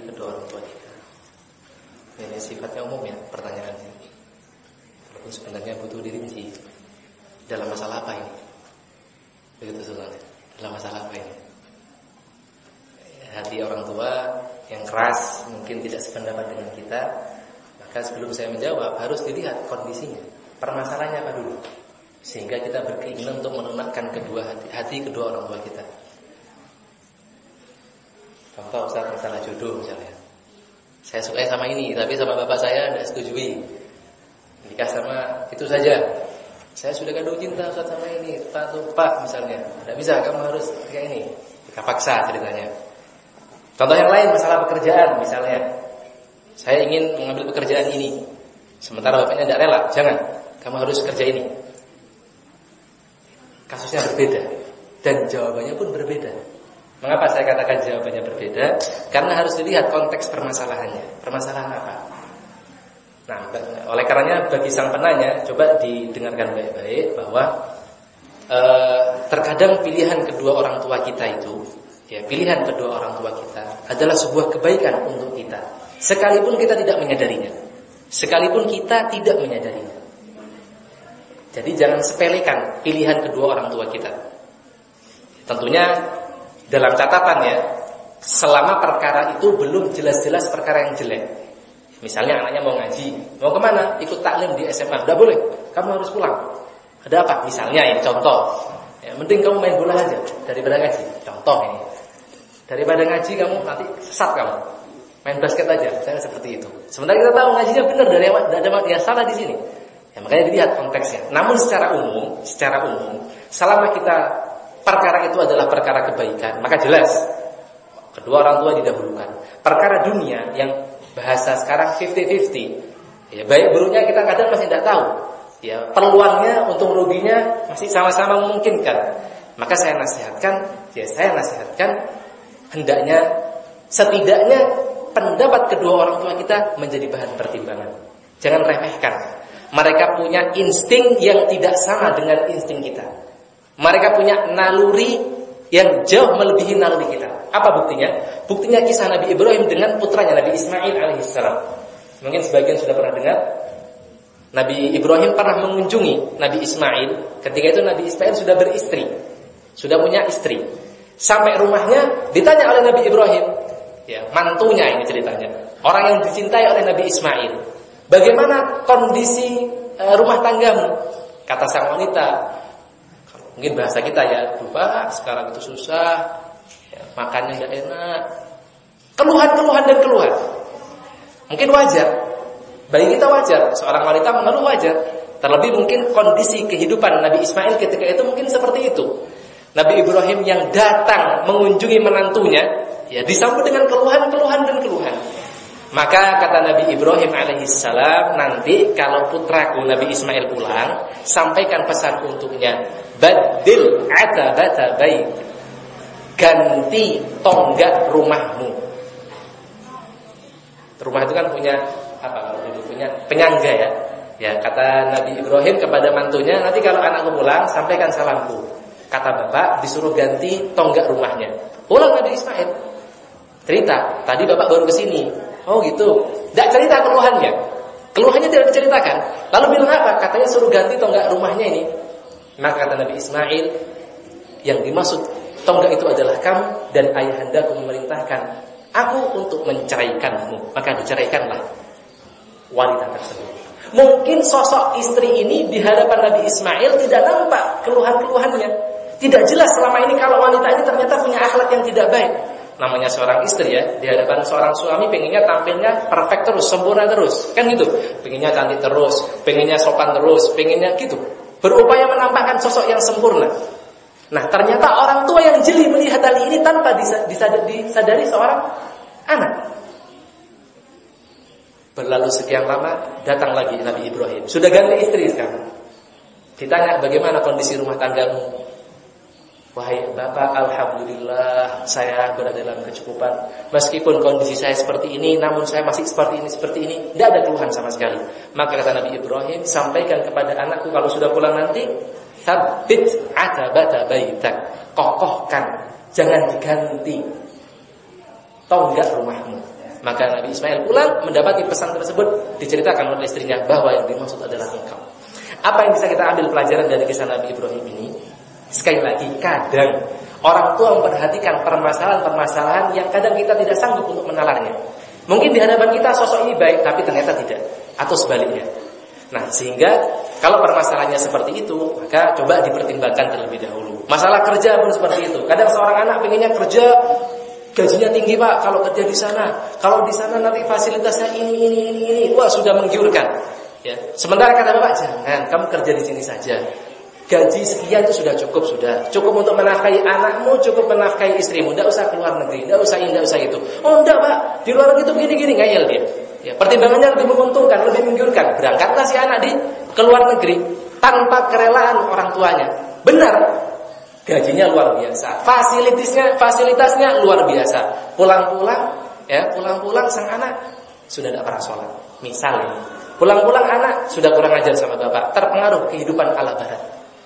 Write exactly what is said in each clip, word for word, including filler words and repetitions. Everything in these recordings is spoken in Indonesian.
kedua orang tua kita. Ini sifatnya umum ya pertanyaan ini. Walaupun sebenarnya butuh dirinci. Dalam masalah apa ini? Begitu sebenarnya. Dalam masalah apa ini? Hati orang tua yang keras mungkin tidak sependapat dengan kita. Maka sebelum saya menjawab harus dilihat kondisinya. Permasalahannya apa dulu? Sehingga kita berkeinginan untuk melunakkan kedua hati, hati kedua orang tua kita. Contoh Ustaz masalah jodoh misalnya. Saya suka sama ini, tapi sama bapak saya tidak setujui. Nikah sama itu saja. Saya sudah kado cinta Ustaz sama ini, Pak tuh Pak misalnya. Tidak bisa, kamu harus kayak ini. Kita paksa ceritanya. Contoh yang lain masalah pekerjaan misalnya. Saya ingin mengambil pekerjaan ini, sementara bapaknya tidak rela. Jangan, kamu harus kerja ini. Kasusnya berbeda dan jawabannya pun berbeda. Mengapa saya katakan jawabannya berbeda? Karena harus dilihat konteks permasalahannya. Permasalahan apa? Nah, oleh karenanya bagi sang penanya coba didengarkan baik-baik bahwa eh, terkadang pilihan kedua orang tua kita itu, ya pilihan kedua orang tua kita adalah sebuah kebaikan untuk kita, sekalipun kita tidak menyadarinya, sekalipun kita tidak menyadarinya. Jadi jangan sepelekan pilihan kedua orang tua kita. Tentunya dalam catatan ya, selama perkara itu belum jelas-jelas perkara yang jelek. Misalnya anaknya mau ngaji, mau kemana? Ikut taklim di S M A. Tidak boleh, kamu harus pulang. Ada apa? Misalnya ini contoh. Ya, mending kamu main bola aja daripada ngaji. Contoh ini. Daripada ngaji kamu nanti sesat kamu. Main basket aja. Saya seperti itu. Sementara kita tahu ngajinya benar, dari awal tidak ada yang salah di sini. Ya, makanya dilihat konteksnya. Namun secara umum, secara umum, selama kita perkara itu adalah perkara kebaikan, maka jelas kedua orang tua didahulukan. Perkara dunia yang bahasa sekarang fifty fifty, ya baik buruknya kita kadang masih tidak tahu. Ya, peluangnya untung ruginya masih sama-sama memungkinkan. Maka saya nasihatkan, ya saya nasihatkan hendaknya setidaknya pendapat kedua orang tua kita menjadi bahan pertimbangan. Jangan remehkan. Mereka punya insting yang tidak sama dengan insting kita. Mereka punya naluri yang jauh melebihi naluri kita. Apa buktinya? Buktinya kisah Nabi Ibrahim dengan putranya Nabi Ismail alaihissalam. Mungkin sebagian sudah pernah dengar. Nabi Ibrahim pernah mengunjungi Nabi Ismail. Ketika itu Nabi Ismail sudah beristri, sudah punya istri. Sampai rumahnya ditanya oleh Nabi Ibrahim, ya, mantunya ini ceritanya, orang yang dicintai oleh Nabi Ismail, bagaimana kondisi e, rumah tanggamu? Kata sang wanita, mungkin bahasa kita ya, lupa sekarang itu susah, ya, makannya nggak enak, keluhan-keluhan dan keluhan. Mungkin wajar, bagi kita wajar, seorang wanita mengeluh wajar. Terlebih mungkin kondisi kehidupan Nabi Ismail ketika itu mungkin seperti itu. Nabi Ibrahim yang datang mengunjungi menantunya, ya disambut dengan keluhan-keluhan dan keluhan. Maka kata Nabi Ibrahim alaihissalam, nanti kalau putraku Nabi Ismail pulang, sampaikan pesan untuknya, badil atabata bait, ganti tonggak rumahmu. Rumah itu kan punya apa kalau dulu punya penyangga ya. Ya kata Nabi Ibrahim kepada mantunya, nanti kalau anakku pulang, sampaikan salamku. Kata bapak disuruh ganti tonggak rumahnya. Pulang Nabi Ismail, cerita, tadi bapak baru kesini. Oh gitu. Tidak cerita keluhannya. Keluhannya tidak diceritakan. Lalu bilang apa? Katanya suruh ganti tonggak rumahnya ini. Maka kata Nabi Ismail, yang dimaksud tonggak itu adalah kamu dan ayahandaku memerintahkan aku untuk menceraikanmu. Maka diceraikanlah wanita tersebut. Mungkin sosok istri ini di hadapan Nabi Ismail tidak nampak keluhan-keluhannya. Tidak jelas selama ini kalau wanita ini ternyata punya akhlak yang tidak baik. Namanya seorang istri ya, di hadapan seorang suami pengennya tampilnya perfect terus, sempurna terus. Kan gitu, pengennya cantik terus, pengennya sopan terus, pengennya gitu. Berupaya menampakkan sosok yang sempurna. Nah ternyata orang tua yang jeli melihat hal ini tanpa disadari seorang anak. Berlalu sekian lama, datang lagi Nabi Ibrahim. Sudah ganti istri sekarang. Ditanya bagaimana kondisi rumah tanggamu? Wahai bapak, alhamdulillah saya berada dalam kecukupan. Meskipun kondisi saya seperti ini, namun saya masih seperti ini, seperti ini. Tidak ada keluhan sama sekali. Maka kata Nabi Ibrahim, sampaikan kepada anakku kalau sudah pulang nanti, tsabbit atabata baitak, kokohkan, jangan diganti tonggak rumahmu. Maka Nabi Ismail pulang mendapati pesan tersebut diceritakan oleh istrinya bahwa yang dimaksud adalah engkau. Apa yang bisa kita ambil pelajaran dari kisah Nabi Ibrahim ini? Sekali lagi, kadang orang tua memperhatikan permasalahan-permasalahan yang kadang kita tidak sanggup untuk menalarnya. Mungkin di hadapan kita sosok ini baik, tapi ternyata tidak, atau sebaliknya. Nah, sehingga kalau permasalahannya seperti itu, maka coba dipertimbangkan terlebih dahulu. Masalah kerja pun seperti itu. Kadang seorang anak pengennya kerja, gajinya tinggi Pak, kalau kerja di sana. Kalau di sana nanti fasilitasnya ini, ini, ini, ini. Wah, sudah menggiurkan. Ya. Sementara kata Bapak, jangan, kamu kerja di sini saja. Gaji sekian itu sudah cukup, sudah cukup untuk menafkahi anakmu, cukup menafkahi istrimu. Tidak usah keluar negeri, tidak usah ini, tidak usah itu. Oh enggak Pak, di luar negeri itu begini-gini, ngayal dia. Ya, pertimbangannya lebih menguntungkan, lebih menggiurkan. Berangkatlah si anak di keluar negeri tanpa kerelaan orang tuanya. Benar, gajinya luar biasa, fasilitasnya, fasilitasnya luar biasa. Pulang-pulang, ya pulang-pulang sang anak sudah tidak pernah sholat. Misalnya, pulang-pulang anak sudah kurang ajar sama bapak, terpengaruh kehidupan ala barat.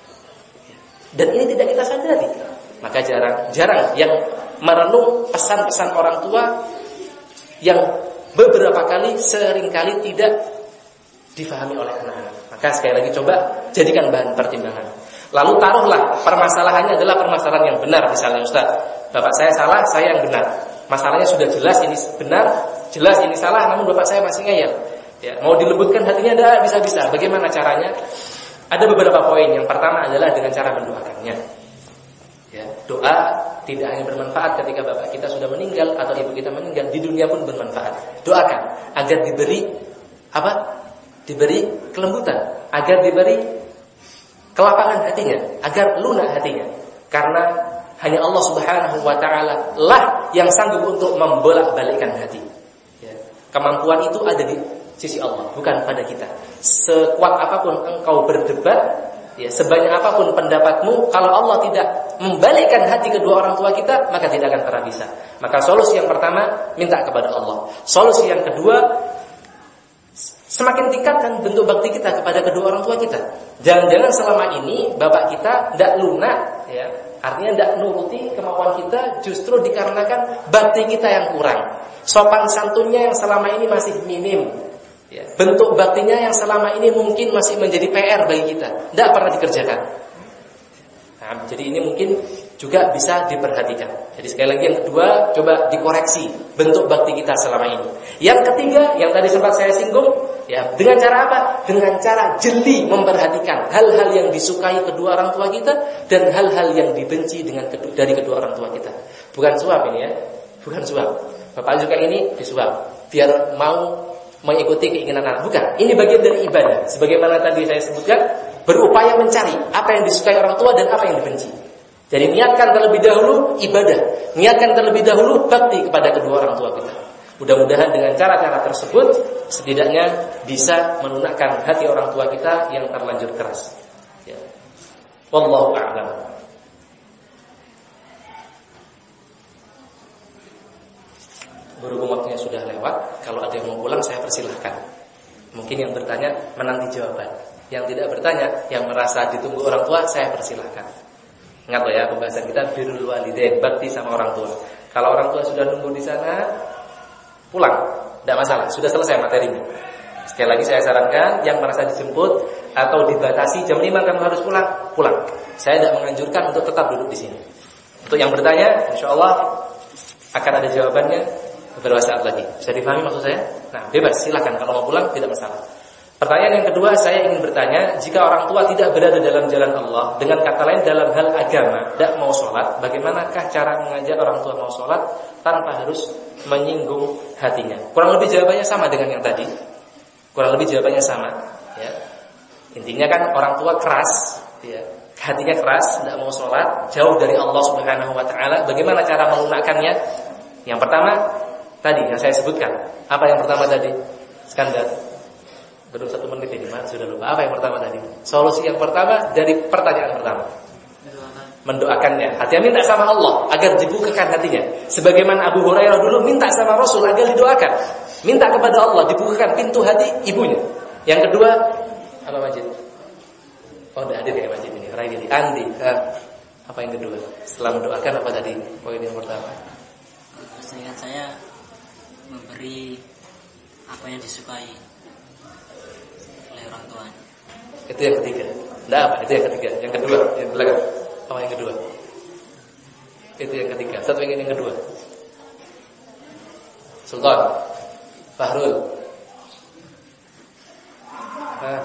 Dan ini tidak kita sadari. Maka jarang-jarang yang merenung pesan-pesan orang tua yang beberapa kali, seringkali tidak difahami oleh anak-anak. Maka sekali lagi coba jadikan bahan pertimbangan. Lalu taruhlah permasalahannya adalah permasalahan yang benar. Misalnya Ustaz, bapak saya salah, saya yang benar. Masalahnya sudah jelas ini benar, jelas ini salah, namun bapak saya masih ngeyel. Ya, mau dilembutkan hatinya tidak bisa-bisa. Bagaimana caranya? Ada beberapa poin. Yang pertama adalah dengan cara mendoakannya. Ya, doa tidak hanya bermanfaat ketika bapak kita sudah meninggal atau ibu kita meninggal, di dunia pun bermanfaat. Doakan agar diberi apa? Diberi kelembutan, agar diberi kelapangan hatinya, agar lunak hatinya. Karena hanya Allah Subhanahu wa taala lah yang sanggup untuk membolak-balikkan hati. Ya. Kemampuan itu ada di sisi Allah, bukan pada kita. Sekuat apapun engkau berdebat, ya, sebanyak apapun pendapatmu, kalau Allah tidak membalikkan hati kedua orang tua kita, maka tidak akan pernah bisa. Maka solusi yang pertama, minta kepada Allah. Solusi yang kedua, semakin tingkatkan bentuk bakti kita kepada kedua orang tua kita. Jangan-jangan selama ini bapak kita tidak lunak, ya, artinya tidak nuruti kemauan kita, justru dikarenakan bakti kita yang kurang. Sopan santunnya yang selama ini masih minim. Ya, bentuk baktinya yang selama ini mungkin masih menjadi P R bagi kita, tidak pernah dikerjakan. Nah, jadi ini mungkin juga bisa diperhatikan. Jadi sekali lagi yang kedua, coba dikoreksi bentuk bakti kita selama ini. Yang ketiga, yang tadi sempat saya singgung, ya, dengan cara apa? Dengan cara jeli memperhatikan hal-hal yang disukai kedua orang tua kita dan hal-hal yang dibenci dengan kedua, dari kedua orang tua kita. Bukan suap ini ya, bukan suap. Bapak juga ini disuap biar mau mengikuti keinginan anak. Bukan, ini bagian dari ibadah. Sebagaimana tadi saya sebutkan, berupaya mencari apa yang disukai orang tua dan apa yang dibenci. Jadi niatkan terlebih dahulu ibadah, niatkan terlebih dahulu bakti kepada kedua orang tua kita. Mudah-mudahan dengan cara-cara tersebut setidaknya bisa melunakkan hati orang tua kita yang terlanjur keras. Ya. Wallahu a'lam. Berhubung waktunya sudah lewat, kalau ada yang mau pulang saya persilahkan. Mungkin yang bertanya menanti jawaban, yang tidak bertanya, yang merasa ditunggu orang tua, saya persilahkan. Ingat loh ya, pembahasan kita birrul walidain, bakti sama orang tua. Kalau orang tua sudah nunggu di sana, pulang, tidak masalah, sudah selesai materinya. Sekali lagi saya sarankan, yang merasa dijemput atau dibatasi jam lima kamu harus pulang, pulang. Saya tidak menganjurkan untuk tetap duduk di sini. Untuk yang bertanya, insya Allah akan ada jawabannya beberapa saat lagi. Bisa difahami maksud saya? Nah, bebas, silakan kalau mau pulang tidak masalah. Pertanyaan yang kedua, saya ingin bertanya, jika orang tua tidak berada dalam jalan Allah, dengan kata lain dalam hal agama, tidak mau sholat, bagaimanakah cara mengajak orang tua mau sholat tanpa harus menyinggung hatinya? Kurang lebih jawabannya sama dengan yang tadi. Kurang lebih jawabannya sama. Ya. Intinya kan orang tua keras, ya, hatinya keras, tidak mau sholat, jauh dari Allah Subhanahu Wa Taala. Bagaimana cara melunakkannya? Yang pertama, tadi yang saya sebutkan. Apa yang pertama tadi? Skandar. Baru satu menit ini, Mas, sudah lupa. Apa yang pertama tadi? Solusi yang pertama dari pertanyaan pertama. Mendoakannya. Hatinya minta sama Allah agar dibukakan hatinya. Sebagaimana Abu Hurairah dulu minta sama Rasul agar didoakan. Minta kepada Allah dibukakan pintu hati ibunya. Yang kedua, apa Majid? Oh, udah hadir ya Majid ini. Raidi, Andi. Nah, apa yang kedua? Setelah mendoakan apa tadi? Poin yang pertama. Seingat saya memberi memberi apa yang disukai oleh orang tua. Itu yang ketiga. Nah apa? Itu yang ketiga. Yang kedua, yang belakang. Apa yang kedua? Itu yang ketiga. Satu ingin yang kedua. Sultan, Fahrul. Nah,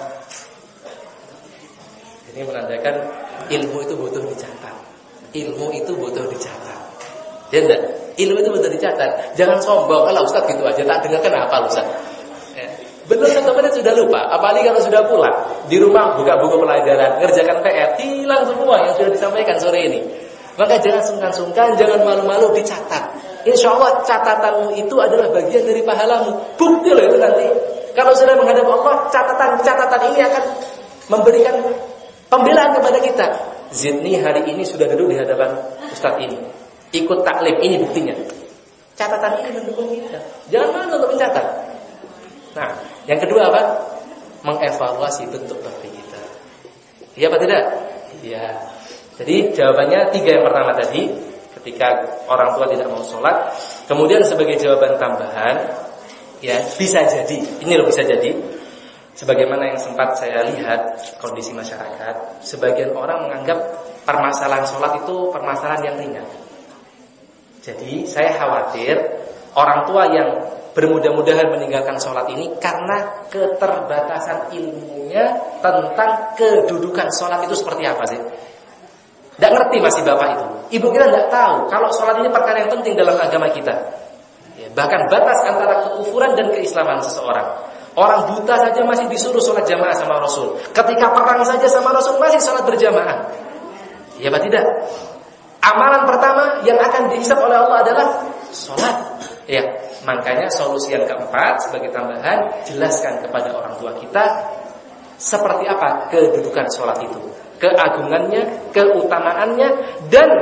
ini menandakan ilmu itu butuh dicatat. Ilmu itu butuh dicatat. Ya enggak? Ilmu itu butuh dicatat. Jangan sombong. Kalau Ustaz gitu aja tak dengarkan apa Ustaz. Ya. Belum satu menit sudah lupa. Apalagi kalau sudah pulang di rumah buka buku pelajaran, ngerjakan P R, hilang semua yang sudah disampaikan sore ini. Maka jangan sungkan-sungkan, jangan malu-malu, dicatat. Insya Allah catatanmu itu adalah bagian dari pahalamu. Bukti loh itu nanti. Kalau sudah menghadap Allah, catatan-catatan ini akan memberikan pembelaan kepada kita. Zidni hari ini sudah duduk di hadapan Ustadz ini, ikut taklim, ini buktinya. Catatan ini mendukung kita. Jangan malu untuk mencatat. Nah, yang kedua apa? Mengevaluasi bentuk bakti kita. Iya apa tidak? Iya. Jadi jawabannya tiga yang pertama tadi, ketika orang tua tidak mau sholat. Kemudian sebagai jawaban tambahan, ya bisa jadi, ini loh bisa jadi, sebagaimana yang sempat saya lihat kondisi masyarakat, sebagian orang menganggap permasalahan sholat itu permasalahan yang ringan. Jadi saya khawatir orang tua yang bermudah-mudahan meninggalkan sholat ini karena keterbatasan ilmunya tentang kedudukan sholat itu seperti apa sih. Tidak ngerti masih bapak itu. Ibu kita tidak tahu kalau sholat ini perkara yang penting dalam agama kita. Ya, bahkan batas antara kekufuran dan keislaman seseorang. Orang buta saja masih disuruh sholat jamaah sama Rasul. Ketika perang saja sama Rasul masih sholat berjamaah. Ya apa tidak? Amalan pertama yang akan dihisab oleh Allah adalah sholat. Ya, makanya solusi yang keempat sebagai tambahan, jelaskan kepada orang tua kita seperti apa kedudukan sholat itu, keagungannya, keutamaannya, dan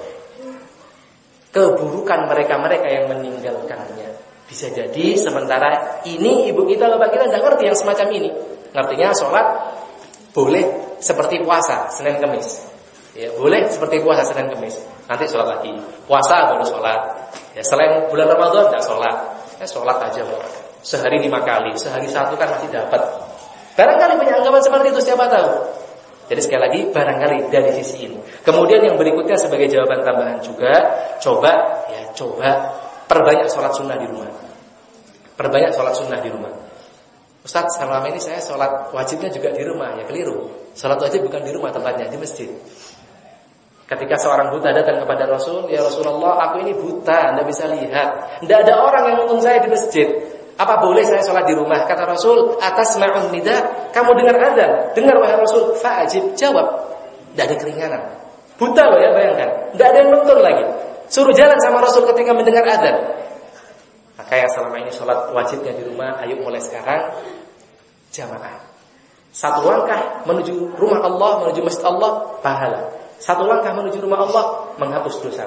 keburukan mereka-mereka yang meninggalkannya. Bisa jadi sementara ini ibu kita, bapak kita tidak ngerti yang semacam ini. Ngertinya sholat boleh seperti puasa Senin Kemis. Ya, boleh seperti puasa Senin Kemis. Nanti sholat lagi. Puasa baru sholat. Ya, selain bulan Ramadan tidak sholat. Ya, sholat aja loh. Sehari lima kali, sehari satu kan masih dapat. Barangkali punya anggapan seperti itu, siapa tahu. Jadi sekali lagi barangkali dari sisi ini. Kemudian yang berikutnya sebagai jawaban tambahan juga, coba ya coba perbanyak sholat sunnah di rumah. Perbanyak sholat sunnah di rumah. Ustaz, selama ini saya sholat wajibnya juga di rumah. Ya keliru. Sholat wajib bukan di rumah tempatnya, di masjid. Ketika seorang buta datang kepada Rasul, ya Rasulullah, aku ini buta, Anda bisa lihat. Tidak ada orang yang nonton saya di masjid. Apa boleh saya sholat di rumah? Kata Rasul, atasma'un nida, kamu dengar azan? Dengar wahai Rasul, fa'ajib, jawab. Tidak ada keringanan. Buta loh ya, bayangkan. Tidak ada yang nonton lagi. Suruh jalan sama Rasul ketika mendengar azan. Maka yang selama ini sholat wajibnya di rumah, ayo mulai sekarang jamaah. Satu langkah menuju rumah Allah, menuju masjid Allah, pahala. Satu langkah menuju rumah Allah, menghapus dosa.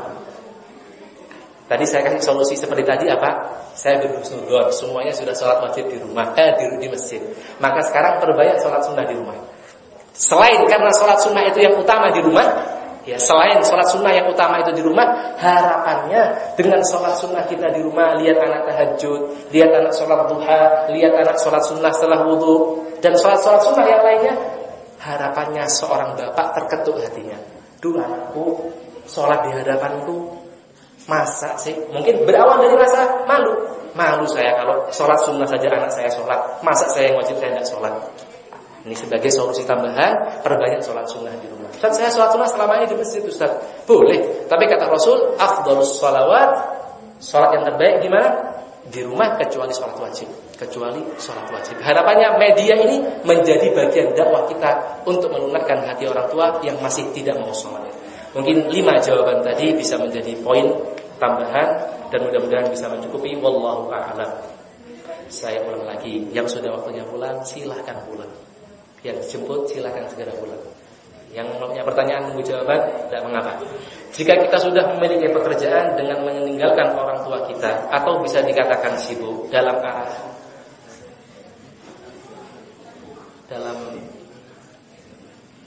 Tadi saya kasih solusi seperti tadi apa? Saya berhusnudzon, semuanya sudah sholat wajib di rumah, eh di, di masjid. Maka sekarang perbanyak sholat sunnah di rumah. Selain karena sholat sunnah itu yang utama di rumah, ya selain sholat sunnah yang utama itu di rumah, harapannya dengan sholat sunnah kita di rumah, lihat anak tahajud, lihat anak sholat duha, lihat anak sholat sunnah setelah wudu, dan sholat-sholat sunnah yang lainnya, harapannya seorang bapak terketuk hatinya. Duh anakku sholat di hadapanku, masa sih? Mungkin berawal dari rasa malu. Malu saya kalau sholat sunnah saja anak saya sholat, masa saya yang wajib saya tidak sholat. Ini sebagai solusi tambahan, perbanyak sholat sunnah di rumah. Ustaz, saya sholat sunnah selama ini di masjid, Ustaz. Boleh, tapi kata Rasul, afdhalus sholawat, sholat yang terbaik gimana? Di rumah kecuali sholat wajib. Kecuali sholat wajib. Harapannya media ini menjadi bagian dakwah kita untuk melunakkan hati orang tua yang masih tidak mau sholat. Mungkin lima jawaban tadi bisa menjadi poin tambahan dan mudah-mudahan bisa mencukupi. Wallahu a'lam. Saya ulang lagi, yang sudah waktunya pulang silahkan pulang. Yang dijemput silahkan segera pulang. Yang punya pertanyaan nunggu jawaban tidak mengapa. Jika kita sudah memiliki pekerjaan dengan meninggalkan orang tua kita, atau bisa dikatakan sibuk dalam arah dalam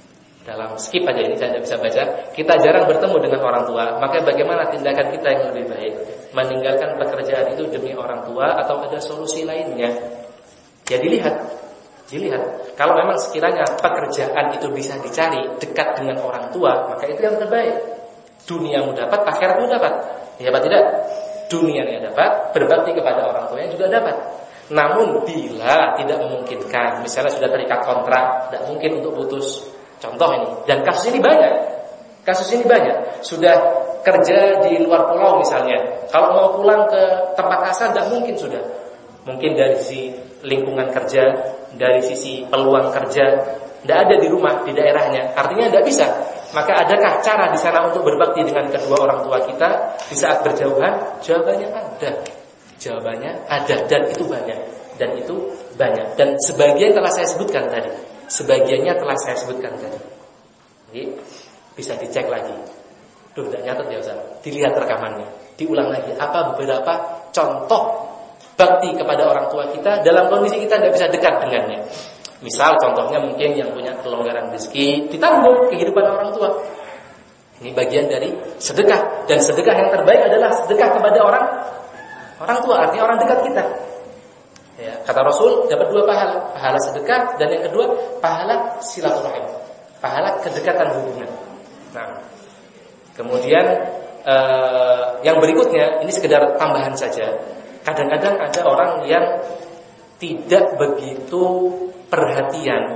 dalam skip aja ini saya tidak bisa baca, kita jarang bertemu dengan orang tua, maka bagaimana tindakan kita yang lebih baik? Meninggalkan pekerjaan itu demi orang tua atau ada solusi lainnya? Ya dilihat, dilihat. Kalau memang sekiranya pekerjaan itu bisa dicari dekat dengan orang tua, maka itu yang terbaik. Duniamu dapat, akhiratmu dapat. Ya apa tidak? Dunianya dapat, berbakti kepada orang tuanya juga dapat. Namun bila tidak memungkinkan, misalnya sudah terikat kontrak, tidak mungkin untuk putus. Contoh ini, dan kasus ini banyak. Kasus ini banyak. Sudah kerja di luar pulau misalnya, kalau mau pulang ke tempat asal tidak mungkin sudah. Mungkin dari sisi lingkungan kerja, dari sisi peluang kerja, tidak ada di rumah, di daerahnya. Artinya tidak bisa. Maka adakah cara di sana untuk berbakti dengan kedua orang tua kita di saat berjauhan? Jawabannya ada. Jawabannya ada, dan itu banyak. Dan itu banyak. Dan sebagian telah saya sebutkan tadi. Sebagiannya telah saya sebutkan tadi. Jadi bisa dicek lagi. Duh, tidak nyatet ya Ustaz. Dilihat rekamannya, diulang lagi. Apa beberapa contoh bakti kepada orang tua kita dalam kondisi kita tidak bisa dekat dengannya. Misal contohnya mungkin yang punya kelonggaran rezeki ditanggung kehidupan orang tua. Ini bagian dari sedekah, dan sedekah yang terbaik adalah sedekah kepada orang orang tua, artinya orang dekat kita. Ya, kata Rasul dapat dua pahala, pahala sedekah dan yang kedua pahala silaturahim, pahala kedekatan hubungan. Nah, kemudian eh, yang berikutnya ini sekedar tambahan saja. Kadang-kadang ada orang yang tidak begitu perhatian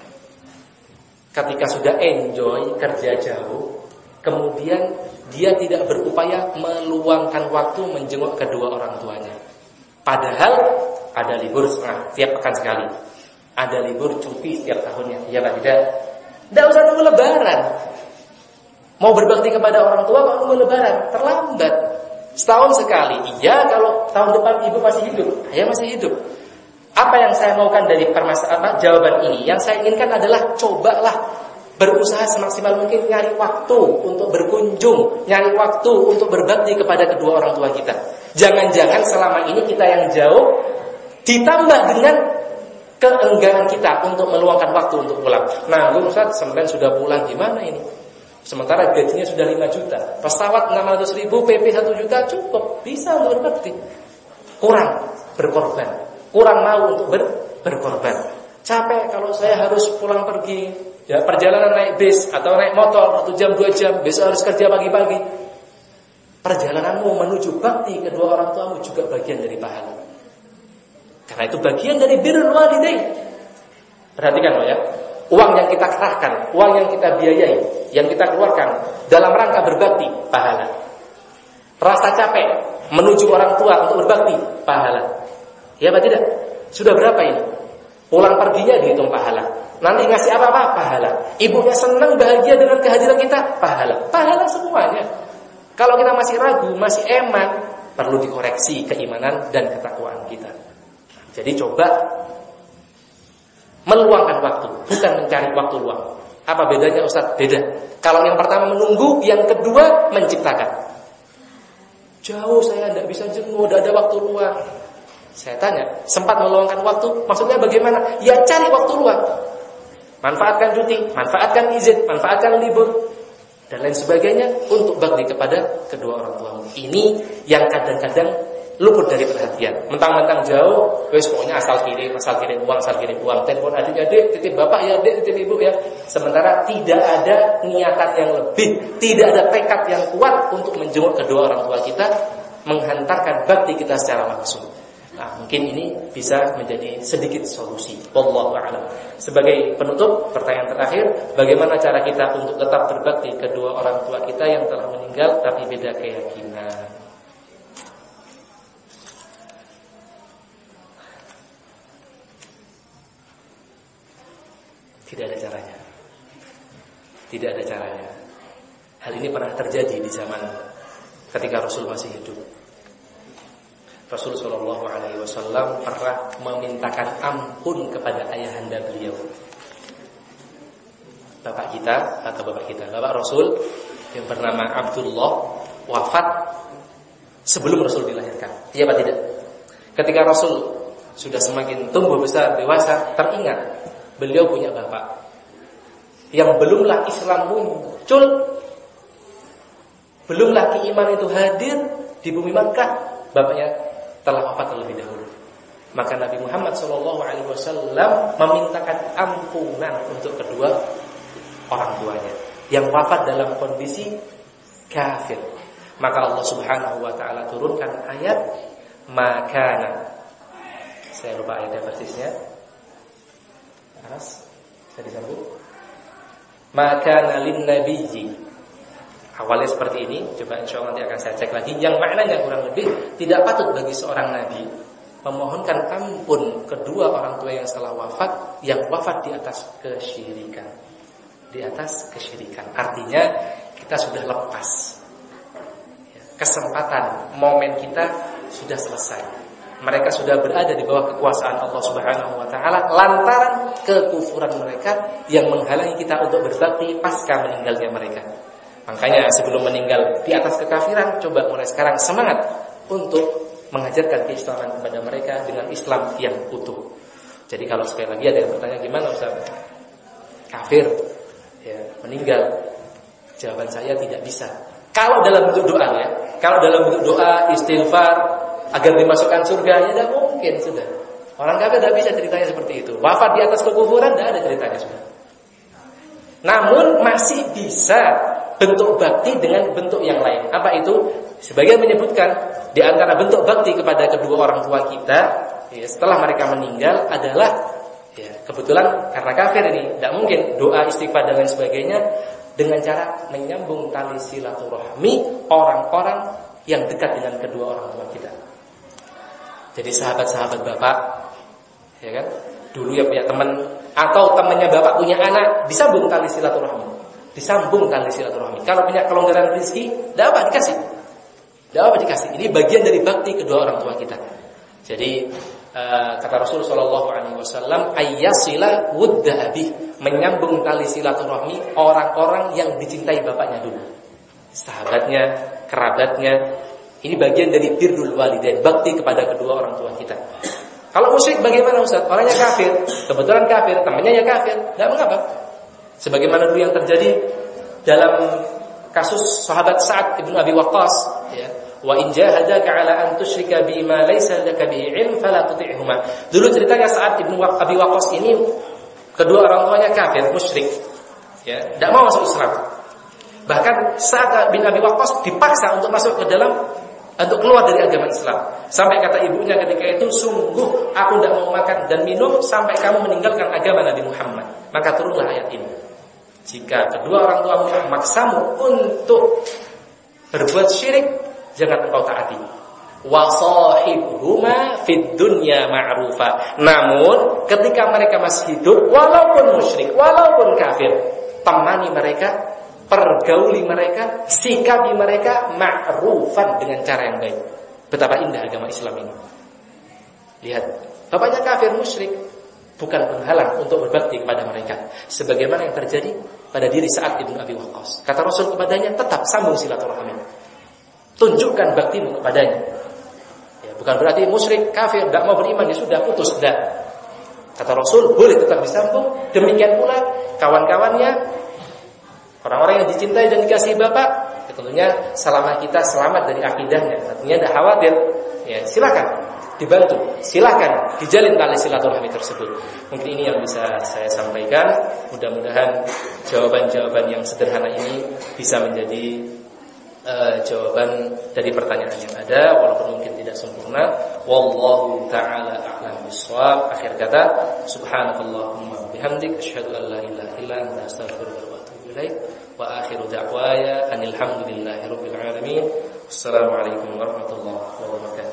ketika sudah enjoy kerja jauh, kemudian dia tidak berupaya meluangkan waktu menjenguk kedua orang tuanya. Padahal ada libur setengah tiap pekan sekali, ada libur cuti setiap tahunnya. Iya Pak, tidak? Tidak usah nunggu lebaran. Mau berbakti kepada orang tua kalau nunggu lebaran terlambat. Setahun sekali. Iya, kalau tahun depan ibu masih hidup, ayah masih hidup. Apa yang saya maukan dari permasalahan jawaban ini? Yang saya inginkan adalah cobalah berusaha semaksimal mungkin nyari waktu untuk berkunjung, nyari waktu untuk berbakti kepada kedua orang tua kita. Jangan-jangan selama ini kita yang jauh ditambah dengan keengganan kita untuk meluangkan waktu untuk pulang. Nah, Ustaz, sampai sudah pulang gimana ini? Sementara gajinya sudah lima juta, pesawat enam ratus ribu, P P satu juta cukup, bisa untuk berbakti. Kurang berkorban, kurang mau untuk ber, berkorban. Capek kalau saya harus pulang pergi, ya perjalanan naik bis atau naik motor satu jam dua jam, besok harus kerja pagi-pagi. Perjalananmu menuju bakti kedua orang tuamu juga bagian dari pahala. Karena itu bagian dari birrul walidain. Perhatikan loh ya. Uang yang kita kerahkan, uang yang kita biayai, yang kita keluarkan dalam rangka berbakti, pahala. Rasa capek menuju orang tua untuk berbakti, pahala. Ya apa tidak? Sudah berapa ini? Pulang perginya dihitung pahala. Nanti ngasih apa-apa, pahala. Ibunya senang bahagia dengan kehadiran kita, pahala. Pahala semuanya. Kalau kita masih ragu, masih eman, perlu dikoreksi keimanan dan ketakwaan kita. Jadi coba meluangkan waktu, bukan mencari waktu luang. Apa bedanya Ustaz? Beda. Kalau yang pertama menunggu, yang kedua menciptakan. Jauh saya tidak bisa jenguk, tidak ada waktu luang. Saya tanya, sempat meluangkan waktu? Maksudnya bagaimana? Ya cari waktu luang. Manfaatkan cuti, manfaatkan izin, manfaatkan libur, dan lain sebagainya untuk bakti kepada kedua orang tuamu. Ini yang kadang-kadang luput dari perhatian. Mentang-mentang jauh, wes pokoknya asal kirim, asal kirim uang, asal kirim uang. Telepon adiknya, dek, titip bapak ya, dek, titip ibu ya. Sementara tidak ada niatan yang lebih, tidak ada tekad yang kuat untuk menjenguk kedua orang tua kita, menghantarkan bakti kita secara langsung. Nah, mungkin ini bisa menjadi sedikit solusi. Wallahu a'lam. Sebagai penutup, pertanyaan terakhir, bagaimana cara kita untuk tetap berbakti kedua orang tua kita yang telah meninggal tapi beda keyakinan? Tidak ada caranya. Tidak ada caranya. Hal ini pernah terjadi di zaman ketika Rasul masih hidup. Rasul Shallallahu Alaihi Wasallam pernah memintakan ampun kepada ayahanda beliau, bapak kita atau bapak kita, bapak Rasul yang bernama Abdullah, wafat sebelum Rasul dilahirkan. Iya apa tidak? Ketika Rasul sudah semakin tumbuh besar dewasa, teringat beliau punya bapak. yang belumlah Islam muncul, belumlah keimanan itu hadir di bumi Makkah, bapaknya telah wafat terlebih dahulu. Maka Nabi Muhammad shallallahu alaihi wasallam memintakan ampunan untuk kedua orang tuanya yang wafat dalam kondisi kafir. Maka Allah Subhanahu wa taala turunkan ayat makana. Saya lupa ayatnya persisnya. Anas, saya disambung. Makana lin nabiyyi. Awalnya seperti ini, coba insyaallah nanti akan saya cek lagi. Yang maknanya kurang lebih tidak patut bagi seorang nabi memohonkan ampun kedua orang tua yang setelah wafat, yang wafat di atas kesyirikan. Di atas kesyirikan. Artinya kita sudah lepas. Kesempatan, momen kita sudah selesai. Mereka sudah berada di bawah kekuasaan Allah Subhanahu wa taala lantaran kekufuran mereka yang menghalangi kita untuk berbakti pasca meninggalnya mereka. Makanya sebelum meninggal di atas kekafiran, coba mulai sekarang semangat untuk mengajarkan keislaman kepada mereka dengan Islam yang utuh. Jadi kalau sekali lagi ada yang bertanya gimana Ustaz? Kafir ya, meninggal. Jawaban saya tidak bisa. Kalau dalam bentuk doa ya, kalau dalam bentuk doa istighfar agar dimasukkan surga, ya tidak mungkin sudah. Orang kafir tidak bisa ceritanya seperti itu. Wafat di atas kekufuran tidak ada ceritanya sudah. Namun masih bisa bentuk bakti dengan bentuk yang lain. Apa itu? Sebagian menyebutkan di antara bentuk bakti kepada kedua orang tua kita ya, setelah mereka meninggal adalah ya, kebetulan karena kafir ini tidak mungkin doa istighfar dan lain sebagainya, dengan cara menyambung tali silaturahmi orang-orang yang dekat dengan kedua orang tua kita. Jadi sahabat-sahabat bapak, ya kan? Dulu ya punya teman atau temannya bapak punya anak, disambung tali silaturahmi, disambung tali silaturahmi. Kalau punya kelonggaran rezeki, tidak apa dikasih, tidak apa dikasih. Ini bagian dari bakti kedua orang tua kita. Jadi uh, kata Rasul Shallallahu Alaihi Wasallam, ayyasila wudda abih, menyambung tali silaturahmi orang-orang yang dicintai bapaknya dulu, sahabatnya, kerabatnya. Ini bagian dari birrul walidain, bakti kepada kedua orang tua kita. Kalau musyrik bagaimana Ustaz? Orangnya kafir, kebetulan kafir, temannya ya kafir, tidak mengapa. Sebagaimana dulu yang terjadi dalam kasus sahabat Sa'ad ibn Abi Waqqas, ya. Wa in jahadaka 'ala an tusyrika bima laysa laka bihi 'ilm fala tuti'huma. Dulu ceritanya Sa'ad ibn Abi Waqqas ini kedua orang tuanya kafir, musyrik. Ya, tidak mau masuk Islam. Bahkan Sa'ad bin Abi Waqqas dipaksa untuk masuk ke dalam, untuk keluar dari agama Islam. Sampai kata ibunya ketika itu, sungguh aku tidak mau makan dan minum sampai kamu meninggalkan agama Nabi Muhammad. Maka turunlah ayat ini. Jika kedua orang tuamu memaksamu untuk berbuat syirik, jangan engkau taati. Wa sahibhuma fid dunya ma'rufa. Namun ketika mereka masih hidup, walaupun musyrik, walaupun kafir, temani mereka, pergauli mereka, sikapi mereka ma'rufan, dengan cara yang baik. Betapa indah agama Islam ini. Lihat, bapaknya kafir musyrik, bukan penghalang untuk berbakti kepada mereka. Sebagaimana yang terjadi pada diri Sa'ad ibn Abi Waqqas. Kata Rasul kepadanya, tetap sambung silaturahmi. Tunjukkan baktimu kepadanya. Ya, bukan berarti musyrik, kafir, tidak mau beriman, ya sudah putus, tidak. Kata Rasul, boleh tetap disambung. Demikian pula kawan-kawannya, orang-orang yang dicintai dan dikasihi bapak, ya tentunya selama kita selamat dari akidahnya, artinya tidak khawatir, ya silakan dibantu, silakan dijalin tali silaturahmi tersebut. Mungkin ini yang bisa saya sampaikan. Mudah-mudahan jawaban-jawaban yang sederhana ini bisa menjadi uh, jawaban dari pertanyaan yang ada, walaupun mungkin tidak sempurna. Wallahu ta'ala a'lam bishawab. Akhir kata, subhanakallahumma bihamdik, asyhadu an la ilaha illa anta, astaghfiruka wa atubu ilaik. Wa akhiru da'waya anil hamdulillahi rabbil alamin. Wassalamualaikum warahmatullahi wabarakatuh.